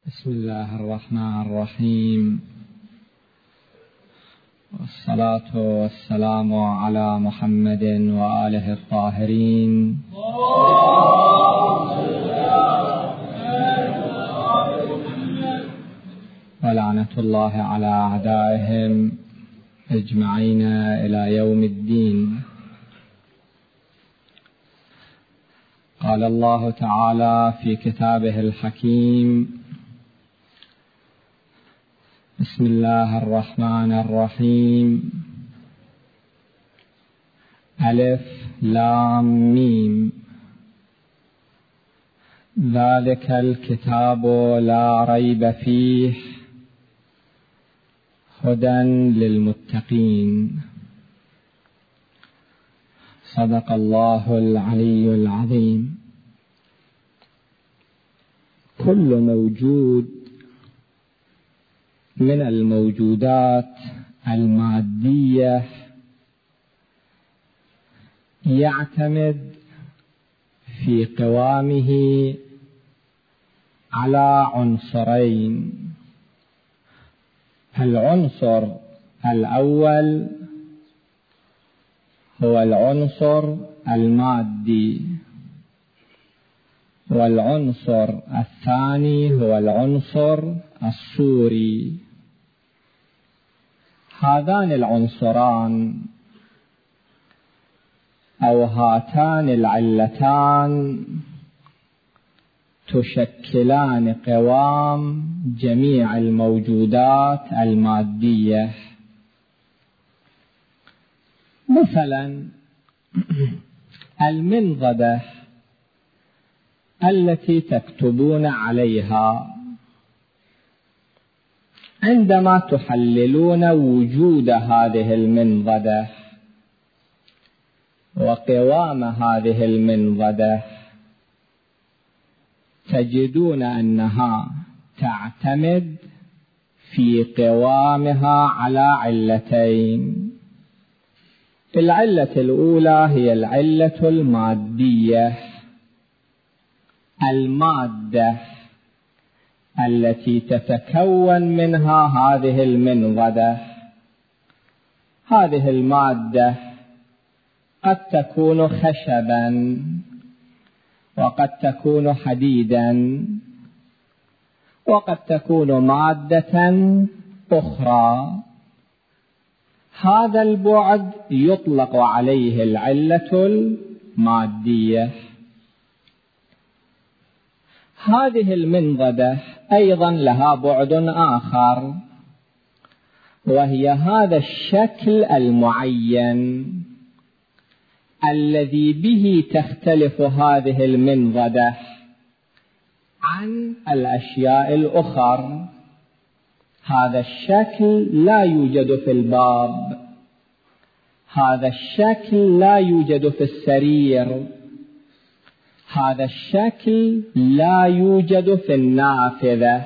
بسم الله الرحمن الرحيم، والصلاة والسلام على محمد وآله الطاهرين، ولعنة الله على أعدائهم أجمعين إلى يوم الدين. قال الله تعالى في كتابه الحكيم: بسم الله الرحمن الرحيم، ألف لام ميم، ذلك الكتاب لا ريب فيه هدى للمتقين. صدق الله العلي العظيم. كل موجود من الموجودات المادية يعتمد في قوامه على عنصرين: العنصر الأول هو العنصر المادي، والعنصر الثاني هو العنصر الصوري. هذان العنصران أو هاتان العلتان تشكلان قوام جميع الموجودات المادية. مثلا المنضدة التي تكتبون عليها، عندما تحللون وجود هذه المنضدة وقوام هذه المنضدة تجدون أنها تعتمد في قوامها على علتين. العلة الأولى هي العلة المادية، المادة التي تتكون منها هذه المنضدة. هذه المادة قد تكون خشبا، وقد تكون حديدا، وقد تكون مادة أخرى. هذا البعد يطلق عليه العلة المادية. هذه المنضدة أيضا لها بعد آخر، وهي هذا الشكل المعين الذي به تختلف هذه المنضدة عن الأشياء الأخرى. هذا الشكل لا يوجد في الباب، هذا الشكل لا يوجد في السرير، هذا الشكل لا يوجد في النافذة.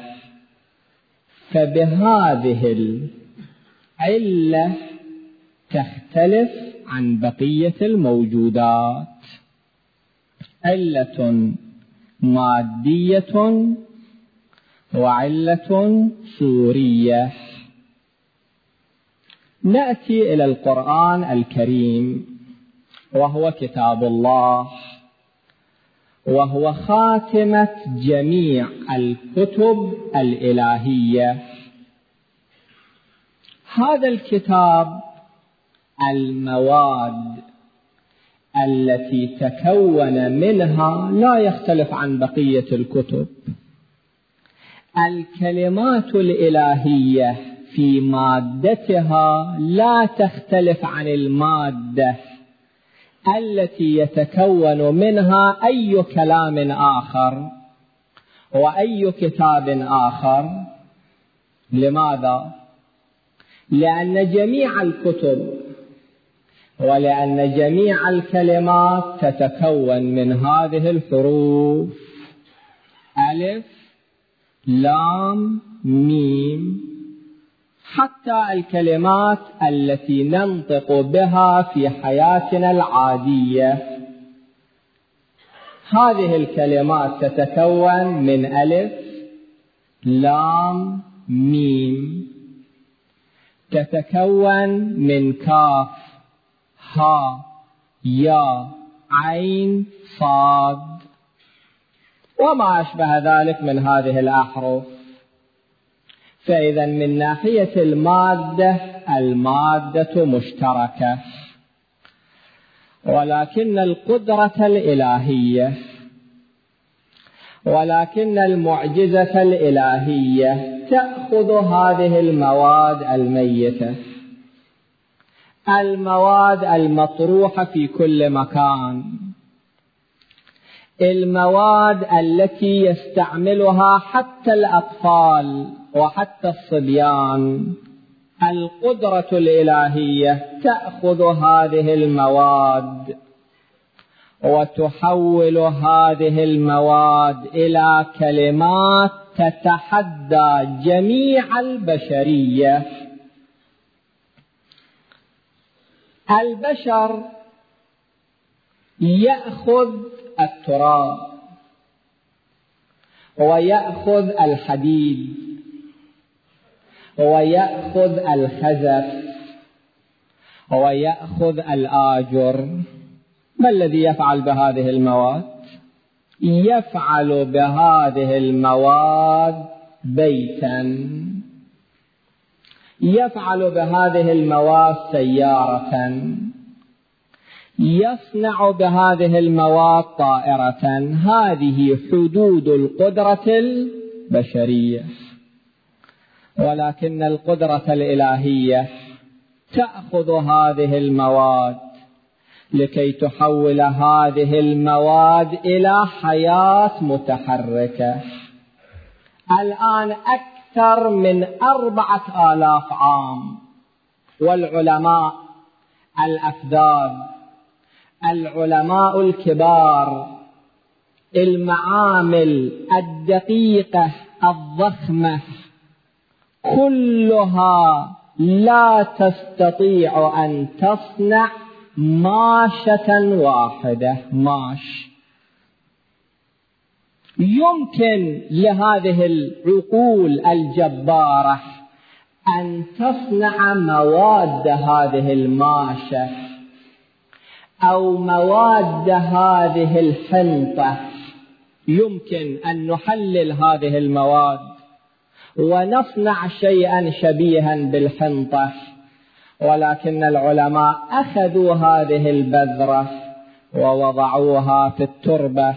فبهذه العلة تختلف عن بقية الموجودات. علة مادية وعلة صورية. نأتي إلى القرآن الكريم، وهو كتاب الله، وهو خاتمة جميع الكتب الإلهية. هذا الكتاب المواد التي تكون منها لا يختلف عن بقية الكتب. الكلمات الإلهية في مادتها لا تختلف عن المادة التي يتكون منها أي كلام آخر وأي كتاب آخر. لماذا؟ لأن جميع الكتب ولأن جميع الكلمات تتكون من هذه الحروف: ألف لام ميم. حتى الكلمات التي ننطق بها في حياتنا العادية، هذه الكلمات تتكون من ألف لام ميم، تتكون من كاف ها يا عين صاد وما أشبه ذلك من هذه الأحرف. فإذا من ناحية المادة، المادة مشتركة، ولكن القدرة الإلهية، ولكن المعجزة الإلهية تأخذ هذه المواد الميتة، المواد المطروحة في كل مكان، المواد التي يستعملها حتى الأطفال وحتى الصبيان. القدرة الإلهية تأخذ هذه المواد وتحول هذه المواد إلى كلمات تتحدى جميع البشرية. البشر يأخذ التراب ويأخذ الحديد ويأخذ الخزف ويأخذ الآجر. ما الذي يفعل بهذه المواد؟ يفعل بهذه المواد بيتا، يفعل بهذه المواد سيارة، يصنع بهذه المواد طائرة. هذه حدود القدرة البشرية. ولكن القدرة الإلهية تأخذ هذه المواد لكي تحول هذه المواد إلى حياة متحركة. الآن أكثر من 4000 عام، والعلماء الأفذاذ، العلماء الكبار، المعامل الدقيقة الضخمة، كلها لا تستطيع أن تصنع ماشة واحدة. ماش يمكن لهذه العقول الجبارة أن تصنع مواد هذه الماشة أو مواد هذه الحنطة. يمكن أن نحلل هذه المواد ونصنع شيئا شبيها بالحنطة، ولكن العلماء أخذوا هذه البذرة ووضعوها في التربة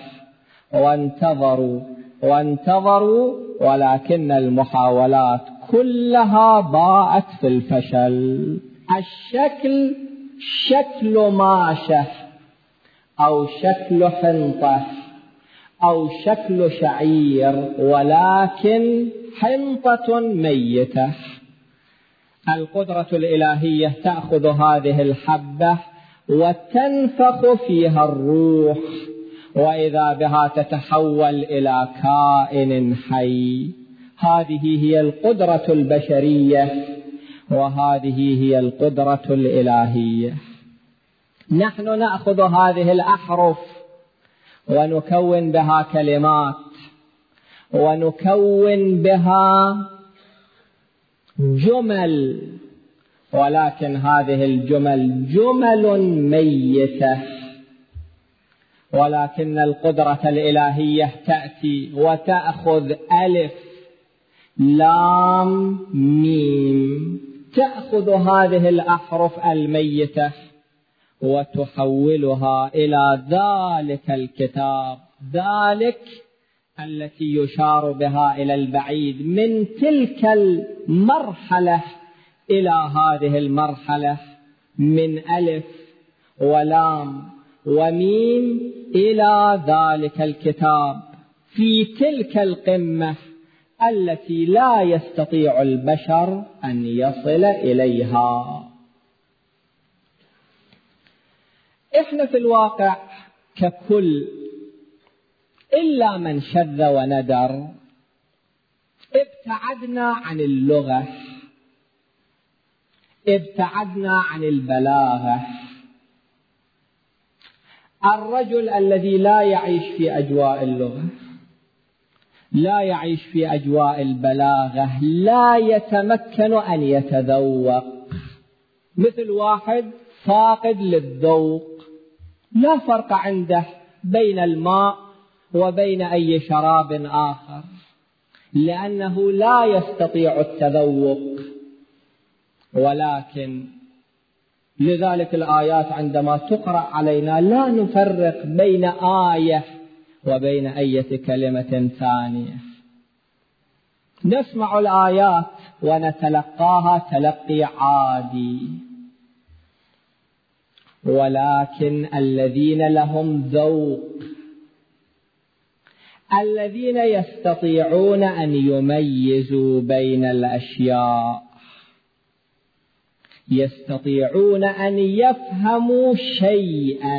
وانتظروا، ولكن المحاولات كلها باءت في الفشل. الشكل شكل ماشة أو شكل حنطة أو شكل شعير، ولكن حنطة ميتة. القدرة الإلهية تأخذ هذه الحبة وتنفخ فيها الروح، وإذا بها تتحول إلى كائن حي. هذه هي القدرة البشرية، وهذه هي القدرة الإلهية. نحن نأخذ هذه الأحرف ونكون بها كلمات، ونكون بها جمل، ولكن هذه الجمل جمل ميتة. ولكن القدرة الإلهية تأتي وتأخذ ألف لام ميم، تأخذ هذه الأحرف الميتة وتحولها إلى ذلك الكتاب، ذلك التي يشار بها إلى البعيد، من تلك المرحلة إلى هذه المرحلة، من ألف ولام وميم إلى ذلك الكتاب، في تلك القمة التي لا يستطيع البشر أن يصل إليها. إحنا في الواقع ككل إلا من شذ وندر ابتعدنا عن اللغة، ابتعدنا عن البلاغة. الرجل الذي لا يعيش في أجواء اللغة، لا يعيش في أجواء البلاغة، لا يتمكن أن يتذوق، مثل واحد فاقد للذوق، لا فرق عنده بين الماء وبين أي شراب آخر، لأنه لا يستطيع التذوق. ولكن لذلك الآيات عندما تقرأ علينا لا نفرق بين آية وبين أي كلمة ثانية، نسمع الآيات ونتلقاها تلقي عادي. ولكن الذين لهم ذوق، الذين يستطيعون أن يميزوا بين الأشياء، يستطيعون أن يفهموا شيئا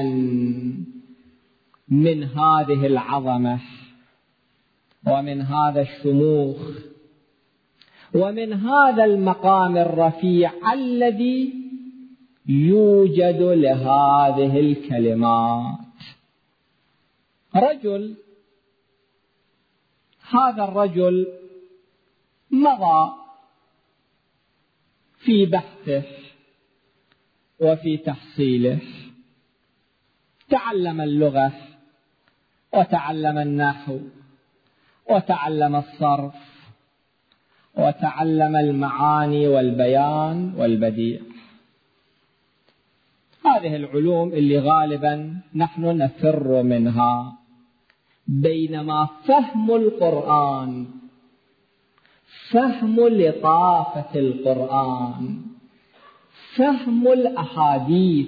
من هذه العظمة ومن هذا الشموخ ومن هذا المقام الرفيع الذي يوجد لهذه الكلمات. رجل، هذا الرجل مضى في بحثه وفي تحصيله، تعلم اللغة وتعلم النحو وتعلم الصرف وتعلم المعاني والبيان والبديع، هذه العلوم اللي غالبا نحن نفر منها. بينما فهم القرآن، فهم لطافة القرآن، فهم الأحاديث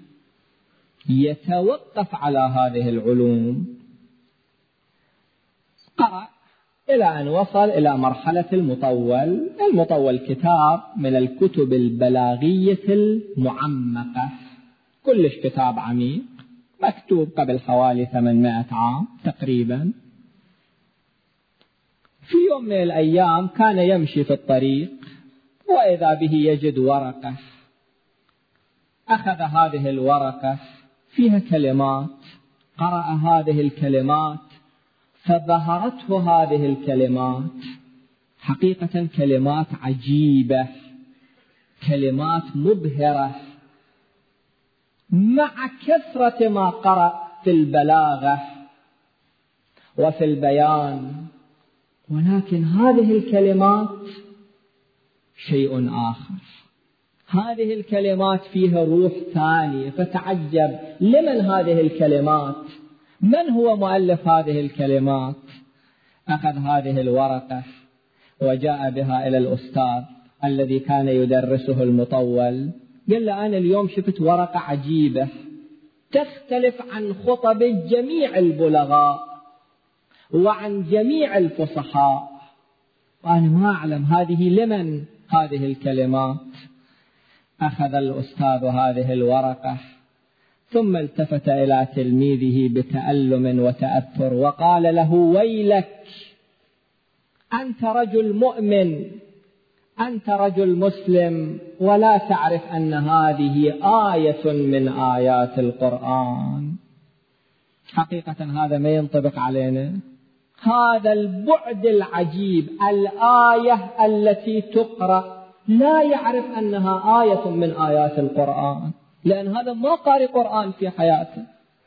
يتوقف على هذه العلوم. قرأ إلى أن وصل إلى مرحلة المطول كتاب من الكتب البلاغية المعمقة، كلش كتاب عميق، مكتوب قبل حوالي 800 عام تقريبا. في يوم من الأيام كان يمشي في الطريق وإذا به يجد ورقة، أخذ هذه الورقة فيها كلمات، قرأ هذه الكلمات فبهرته هذه الكلمات، حقيقة كلمات عجيبة، كلمات مبهرة، مع كثرة ما قرأ في البلاغة وفي البيان، ولكن هذه الكلمات شيء آخر، هذه الكلمات فيها روح ثانية. فتعجب لمن هذه الكلمات؟ من هو مؤلف هذه الكلمات؟ أخذ هذه الورقة وجاء بها إلى الأستاذ الذي كان يدرسه المطول، قال له أنا اليوم شفت ورقة عجيبة تختلف عن خطب جميع البلغاء وعن جميع الفصحاء، وأنا ما أعلم هذه لمن هذه الكلمات. أخذ الأستاذ هذه الورقة ثم التفت إلى تلميذه بتألم وتأثر وقال له: ويلك، أنت رجل مؤمن، أنت رجل مسلم، ولا تعرف أن هذه آية من آيات القرآن. حقيقة هذا ما ينطبق علينا، هذا البعد العجيب، الآية التي تقرأ لا يعرف أنها آية من آيات القرآن، لأن هذا ما قارئ قرآن في حياته،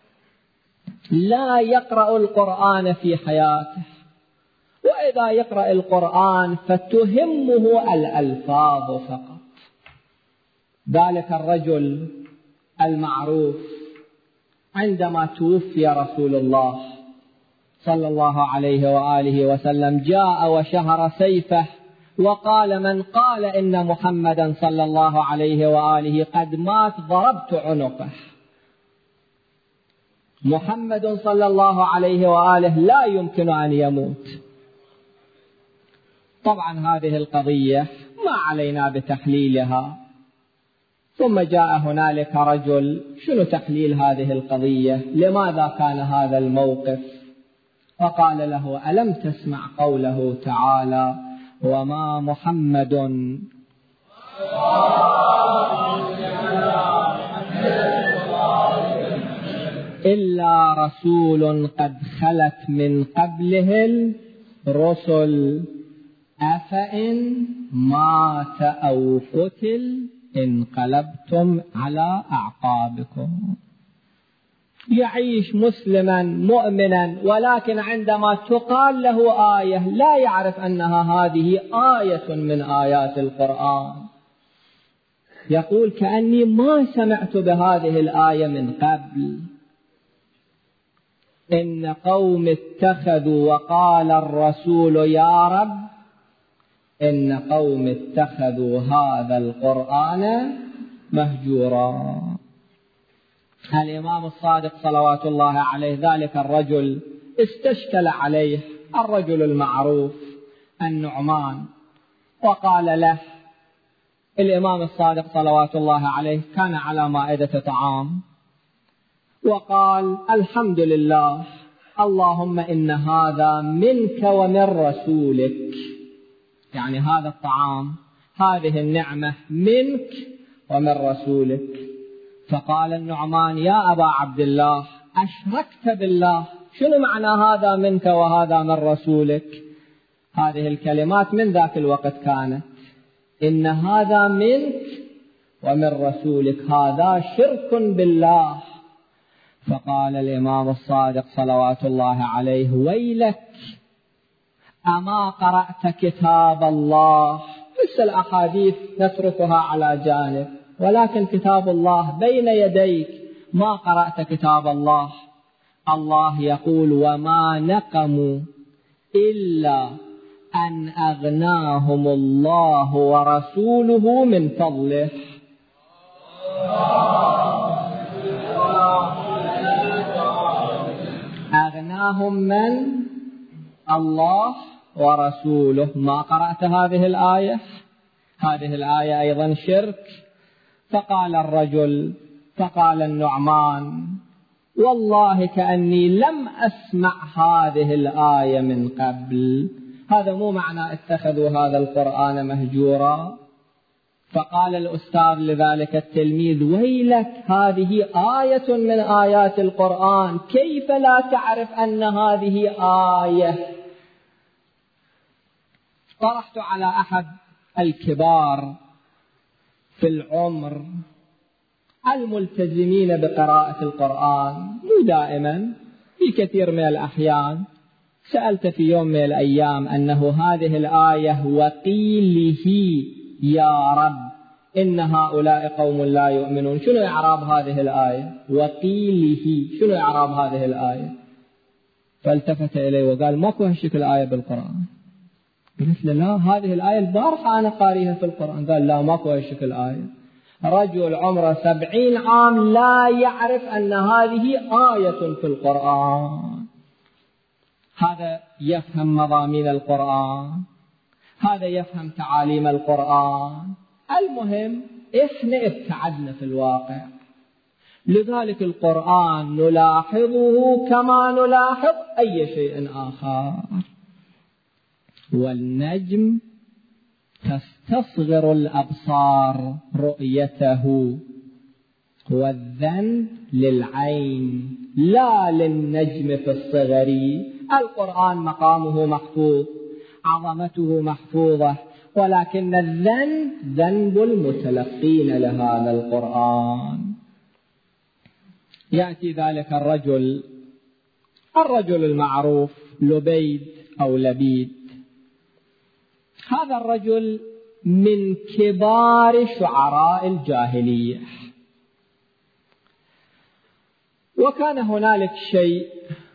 لا يقرأ القرآن في حياته، وإذا يقرأ القرآن فتهمه الألفاظ فقط. ذلك الرجل المعروف عندما توفي رسول الله صلى الله عليه وآله وسلم جاء وشهر سيفه وقال: من قال إن محمدا صلى الله عليه وآله قد مات ضربت عنقه. محمد صلى الله عليه وآله لا يمكن أن يموت. طبعا هذه القضية ما علينا بتحليلها. ثم جاء هنالك رجل، شنو تحليل هذه القضية؟ لماذا كان هذا الموقف؟ فقال له: ألم تسمع قوله تعالى: وما محمد إلا رسول قد خلت من قبله رسل أفإن مات أو قتل انقلبتم على أعقابكم. يعيش مسلما مؤمنا، ولكن عندما تقال له آية لا يعرف أنها هذه آية من آيات القرآن، يقول كأني ما سمعت بهذه الآية من قبل. إن قوم اتخذوا وقال الرسول يا رب إن قوم اتخذوا هذا القرآن مهجورا. الإمام الصادق صلوات الله عليه ذلك الرجل استشكل عليه الرجل المعروف النعمان، وقال له الإمام الصادق صلوات الله عليه كان على مائدة طعام، وقال الحمد لله اللهم إن هذا منك ومن رسولك، يعني هذا الطعام هذه النعمة منك ومن رسولك. فقال النعمان يا أبا عبد الله أشركت بالله، شنو معنى هذا منك وهذا من رسولك؟ هذه الكلمات من ذاك الوقت كانت إن هذا منك ومن رسولك، هذا شرك بالله. فقال الإمام الصادق صلوات الله عليه ويلك أما قرأت كتاب الله؟ بس الأحاديث نتركها على جانب، ولكن كتاب الله بين يديك، ما قرأت كتاب الله. الله يقول وما نقموا إلا أن أغناهم الله ورسوله من فضله. أغناهم من الله ورسوله. ما قرأت هذه الآية؟ هذه الآية أيضا شرك. فقال الرجل، فقال النعمان والله كأني لم أسمع هذه الآية من قبل، هذا مو معنى اتخذوا هذا القرآن مهجورا. فقال الأستاذ لذلك التلميذ ويلك هذه آية من آيات القرآن، كيف لا تعرف أن هذه آية؟ طرحت على أحد الكبار في العمر الملتزمين بقراءة القرآن، مو دائما، في كثير من الأحيان، سألت في يوم من الأيام أنه هذه الآية وقيله يا رب إن هؤلاء قوم لا يؤمنون، شنو إعراب هذه الآية؟ وقيله شنو إعراب هذه الآية؟ فالتفت إلي وقال ماكو هالشكل آية بالقرآن. قلت له لا، هذه الآية البارحة أنا قاريها في القرآن. قال لا، ماكو هالشكل آية. رجل عمره 70 عام لا يعرف أن هذه آية في القرآن. هذا يفهم مضامين القرآن، هذا يفهم تعاليم القرآن. المهم إحنا ابتعدنا في الواقع، لذلك القرآن نلاحظه كما نلاحظ أي شيء آخر. والنجم تستصغر الأبصار رؤيته، والذنب للعين لا للنجم في الصغر. القرآن مقامه محفوظ، عظمته محفوظة، ولكن الذنب ذنب المتلقين لهذا القرآن. يأتي ذلك الرجل المعروف لبيد أو لبيد. هذا الرجل من كبار شعراء الجاهلية، وكان هنالك شيء،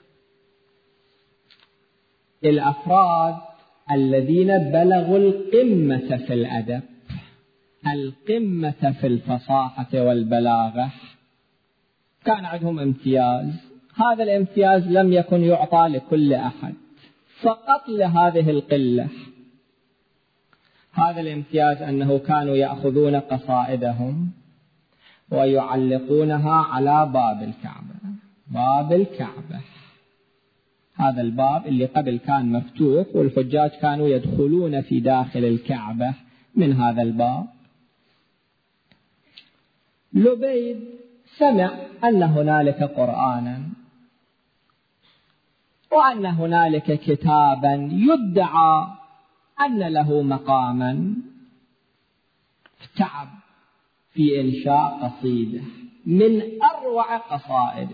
الأفراد الذين بلغوا القمة في الأدب، القمة في الفصاحة والبلاغة، كان عندهم امتياز. هذا الامتياز لم يكن يعطى لكل أحد، فقط لهذه القلة. هذا الامتياز أنه كانوا يأخذون قصائدهم ويعلقونها على باب الكعبة. باب الكعبة، هذا الباب اللي قبل كان مفتوح والحجاج كانوا يدخلون في داخل الكعبة من هذا الباب. لبيد سمع أن هنالك قرآنا، وأن هنالك كتابا يدعى أن له مقاما. تعب في إنشاء قصيدة من أروع قصائده.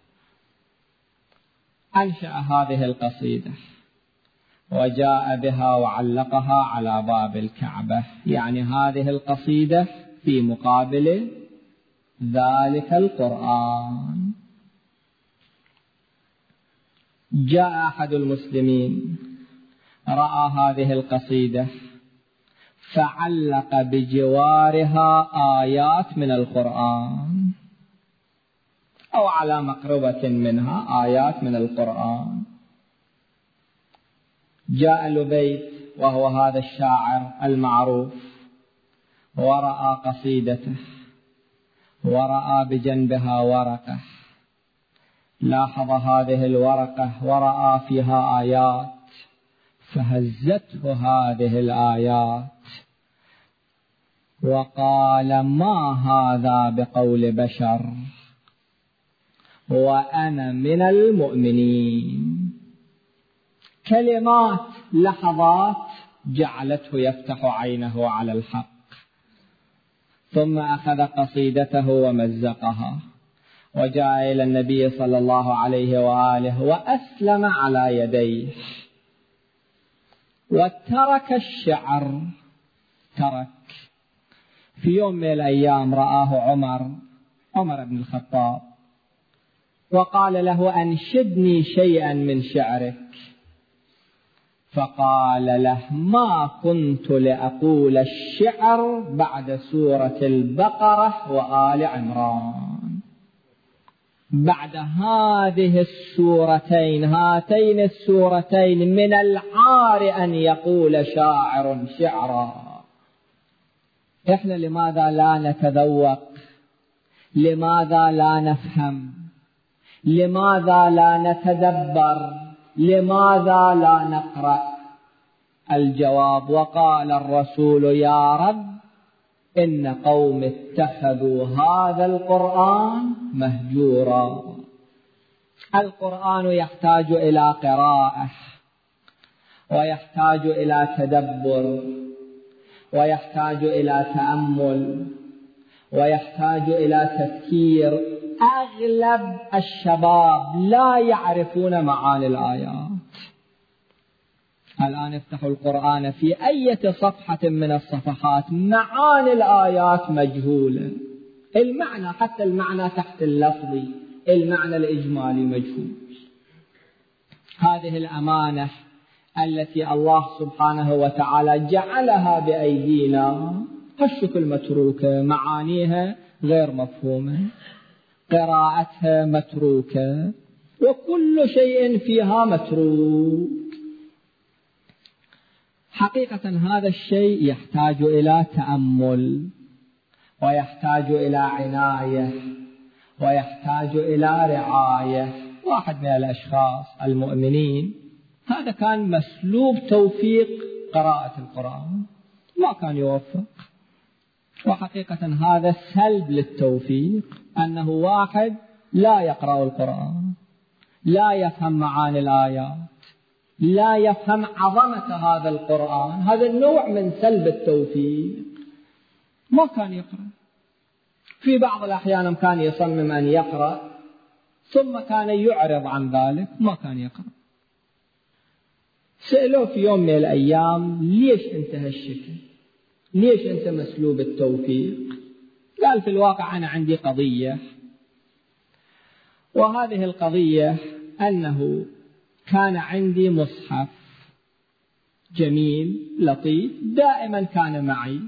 أنشأ هذه القصيدة وجاء بها وعلقها على باب الكعبة، يعني هذه القصيدة في مقابل ذلك القرآن. جاء أحد المسلمين رأى هذه القصيدة فعلق بجوارها آيات من القرآن، أو على مقربة منها آيات من القرآن. جاء لبيد وهو هذا الشاعر المعروف ورأى قصيدته ورأى بجنبها ورقة، لاحظ هذه الورقة ورأى فيها آيات فهزته هذه الآيات وقال: ما هذا بقول بشر وأنا من المؤمنين. كلمات لحظات جعلته يفتح عينه على الحق، ثم أخذ قصيدته ومزقها وجاء إلى النبي صلى الله عليه وآله وأسلم على يديه وترك الشعر. ترك. في يوم من الأيام رآه عمر بن الخطاب وقال له: أنشدني شيئا من شعرك. فقال له: ما كنت لأقول الشعر بعد سورة البقرة وآل عمران. بعد هذه السورتين، هاتين السورتين، من العار أن يقول شاعر شعرا. إحنا لماذا لا نتذوق؟ لماذا لا نفهم؟ لماذا لا نتدبر؟ لماذا لا نقرأ؟ الجواب: وقال الرسول: يا رب إن قوم اتخذوا هذا القرآن مهجورا. القرآن يحتاج إلى قراءة، ويحتاج إلى تدبر، ويحتاج إلى تأمل، ويحتاج إلى تفكير. أغلب الشباب لا يعرفون معاني الآيات. الآن افتحوا القرآن في أي صفحة من الصفحات، معاني الآيات مجهولة، المعنى حتى المعنى تحت اللفظي، المعنى الإجمالي مجهول. هذه الأمانة التي الله سبحانه وتعالى جعلها بأيدينا هالشكل متروكة، معانيها غير مفهومة، قراءتها متروكة، وكل شيء فيها متروك. حقيقة هذا الشيء يحتاج إلى تأمل، ويحتاج إلى عناية، ويحتاج إلى رعاية. واحد من الأشخاص المؤمنين هذا كان مسلوب توفيق قراءة القرآن، ما كان يوفق. وحقيقة هذا سلب للتوفيق، أنه واحد لا يقرأ القرآن، لا يفهم معاني الآيات، لا يفهم عظمة هذا القرآن. هذا النوع من سلب التوفيق. ما كان يقرأ. في بعض الأحيان كان يصمم أن يقرأ ثم كان يعرض عن ذلك، ما كان يقرأ. سألوه في يوم من الأيام: ليش أنت هالشكل؟ ليش أنت مسلوب التوفيق؟ قال: في الواقع أنا عندي قضية، وهذه القضية أنه كان عندي مصحف جميل لطيف دائما كان معي.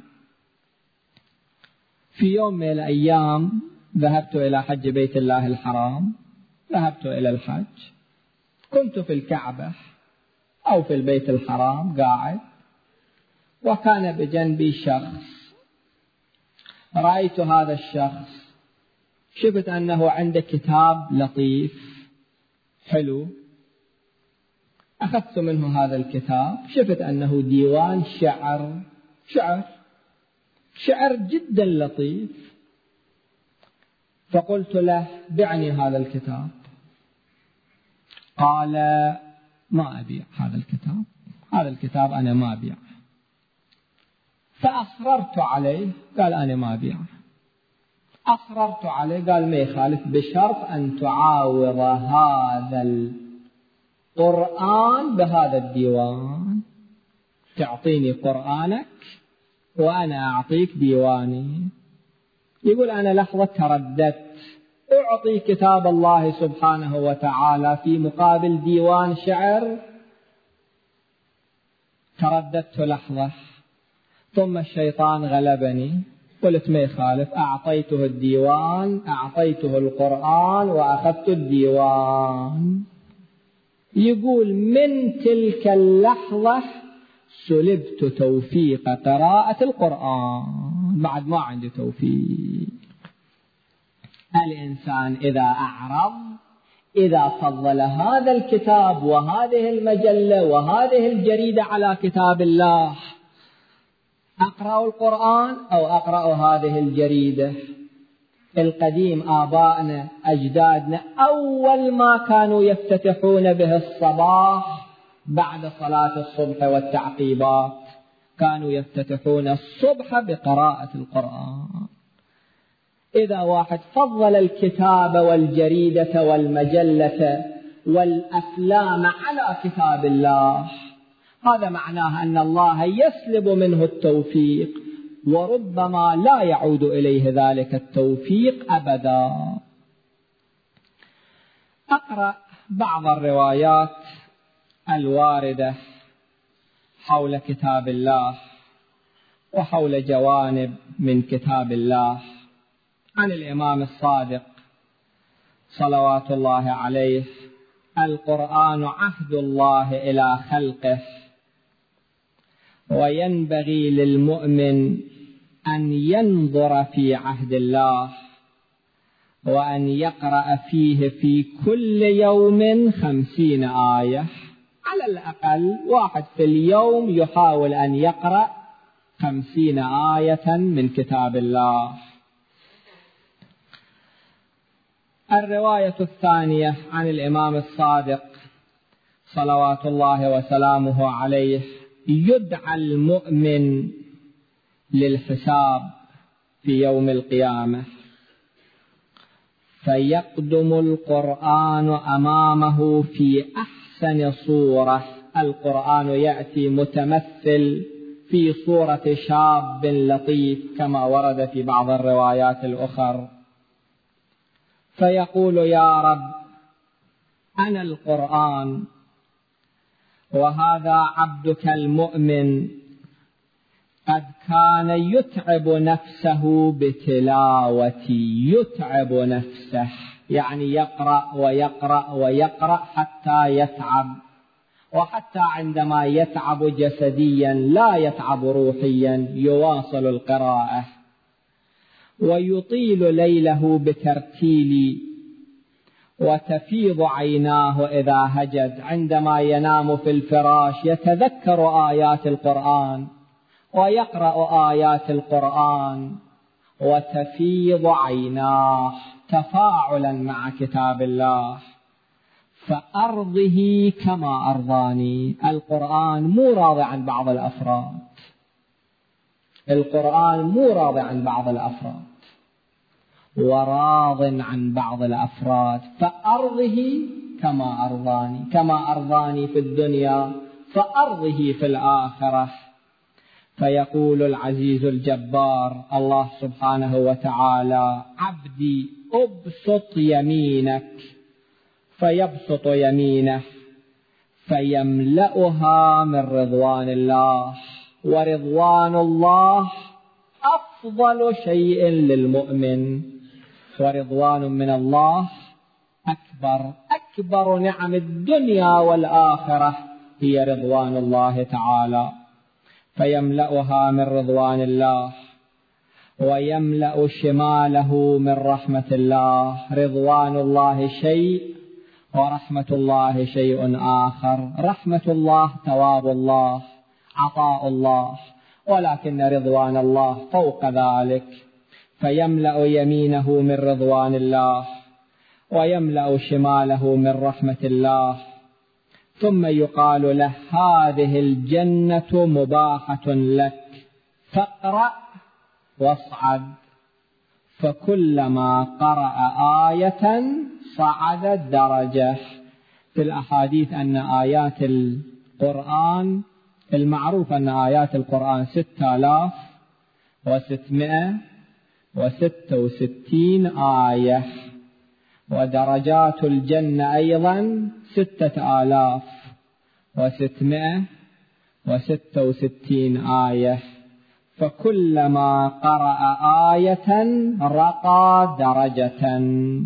في يوم من الأيام ذهبت إلى حج بيت الله الحرام، ذهبت إلى الحج، كنت في الكعبة أو في البيت الحرام قاعد، وكان بجنبي شخص. رأيت هذا الشخص، شفت أنه عنده كتاب لطيف حلو، أخذت منه هذا الكتاب، شفت أنه ديوان شعر جدا لطيف، فقلت له: بعني هذا الكتاب. قال ما أبيع هذا الكتاب أنا ما أبيع. فأصررت عليه، قال أنا ما أبيع. أصررت عليه، قال ما يخالف، بشرط أن تعاوض هذا القرآن بهذا الديوان، تعطيني قرآنك وأنا أعطيك ديواني. يقول أنا لحظة ترددت، أعطي كتاب الله سبحانه وتعالى في مقابل ديوان شعر؟ ترددت لحظة، ثم الشيطان غلبني، قلت ما يخالف، أعطيته الديوان، أعطيته القرآن وأخذت الديوان. يقول من تلك اللحظة سلبت توفيق قراءة القرآن، بعد ما عندي توفيق. الإنسان إذا أعرض، إذا فضل هذا الكتاب وهذه المجلة وهذه الجريدة على كتاب الله، أقرأ القرآن أو أقرأ هذه الجريدة. القديم آبائنا أجدادنا أول ما كانوا يفتتحون به الصباح بعد صلاة الصبح والتعقيبات، كانوا يفتتحون الصبح بقراءة القرآن. إذا واحد فضل الكتاب والجريدة والمجلة والأفلام على كتاب الله، هذا معناه أن الله يسلب منه التوفيق، وربما لا يعود إليه ذلك التوفيق أبدا. أقرأ بعض الروايات الواردة حول كتاب الله وحول جوانب من كتاب الله. عن الإمام الصادق صلوات الله عليه: القرآن عهد الله إلى خلقه، وينبغي للمؤمن أن ينظر في عهد الله، وأن يقرأ فيه في كل يوم 50 آية، على الأقل واحد في اليوم يحاول أن يقرأ 50 آية من كتاب الله. الرواية الثانية عن الإمام الصادق صلوات الله وسلامه عليه: يدعى المؤمن للحساب في يوم القيامة، فيقدم القرآن أمامه في أحسن صورة. القرآن يأتي متمثل في صورة شاب لطيف كما ورد في بعض الروايات الأخرى، فيقول: يا رب، أنا القرآن، وهذا عبدك المؤمن قد كان يتعب نفسه بتلاوتي. يتعب نفسه يعني يقرأ ويقرأ ويقرأ حتى يتعب، وحتى عندما يتعب جسديا لا يتعب روحيا، يواصل القراءة. ويطيل ليله بترتيل، وتفيض عيناه إذا هجد، عندما ينام في الفراش يتذكر آيات القرآن ويقرأ آيات القرآن، وتفيض عيناه تفاعلا مع كتاب الله. فأرضه كما أرضاني. القرآن مو راضي عن بعض الأفراد، القرآن مو راضي عن بعض الأفراد، وراض عن بعض الأفراد. فأرضه كما أرضاني، كما أرضاني في الدنيا فأرضه في الآخرة. فيقول العزيز الجبار الله سبحانه وتعالى: عبدي أبسط يمينك، فيبسط يمينه فيملأها من رضوان الله، ورضوان الله أفضل شيء للمؤمن، ورضوان من الله أكبر نعم الدنيا والآخرة هي رضوان الله تعالى. فيملأها من رضوان الله، ويملأ شماله من رحمة الله. رضوان الله شيء، ورحمة الله شيء آخر. رحمة الله ثواب الله، عطاء الله، ولكن رضوان الله فوق ذلك. فيملأ يمينه من رضوان الله، ويملأ شماله من رحمة الله. ثم يقال له هذه الجنة مباحة لك فاقرأ واصعد، فكلما قرأ آية صعدت درجة. في الأحاديث أن آيات القرآن المعروف أن آيات القرآن 6666 آية، ودرجات الجنة أيضا 6666 آية، فكلما قرأ آية رقى درجة.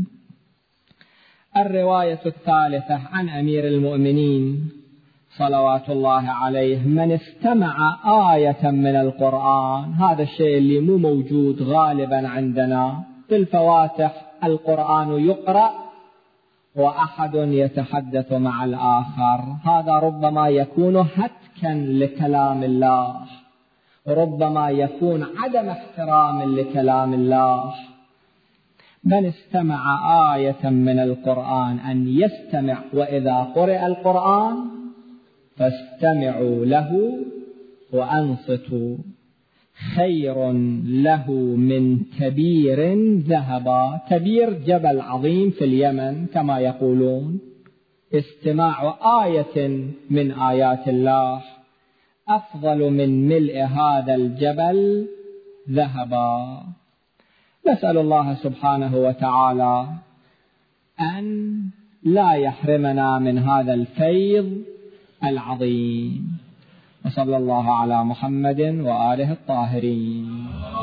الرواية الثالثة عن أمير المؤمنين صلوات الله عليه: من استمع آية من القرآن، هذا الشيء اللي مو موجود غالبا عندنا في الفواتح، القرآن يقرأ وأحد يتحدث مع الآخر، هذا ربما يكون هتكا لكلام الله، ربما يكون عدم احترام لكلام الله. من استمع آية من القرآن أن يستمع، وإذا قرئ القرآن فاستمعوا له وأنصتوا، خير له من كبير ذهبا. كبير جبل عظيم في اليمن كما يقولون، استماع آية من آيات الله أفضل من ملء هذا الجبل ذهبا. نسأل الله سبحانه وتعالى أن لا يحرمنا من هذا الفيض العظيم. وصلى الله على محمد وآله الطاهرين.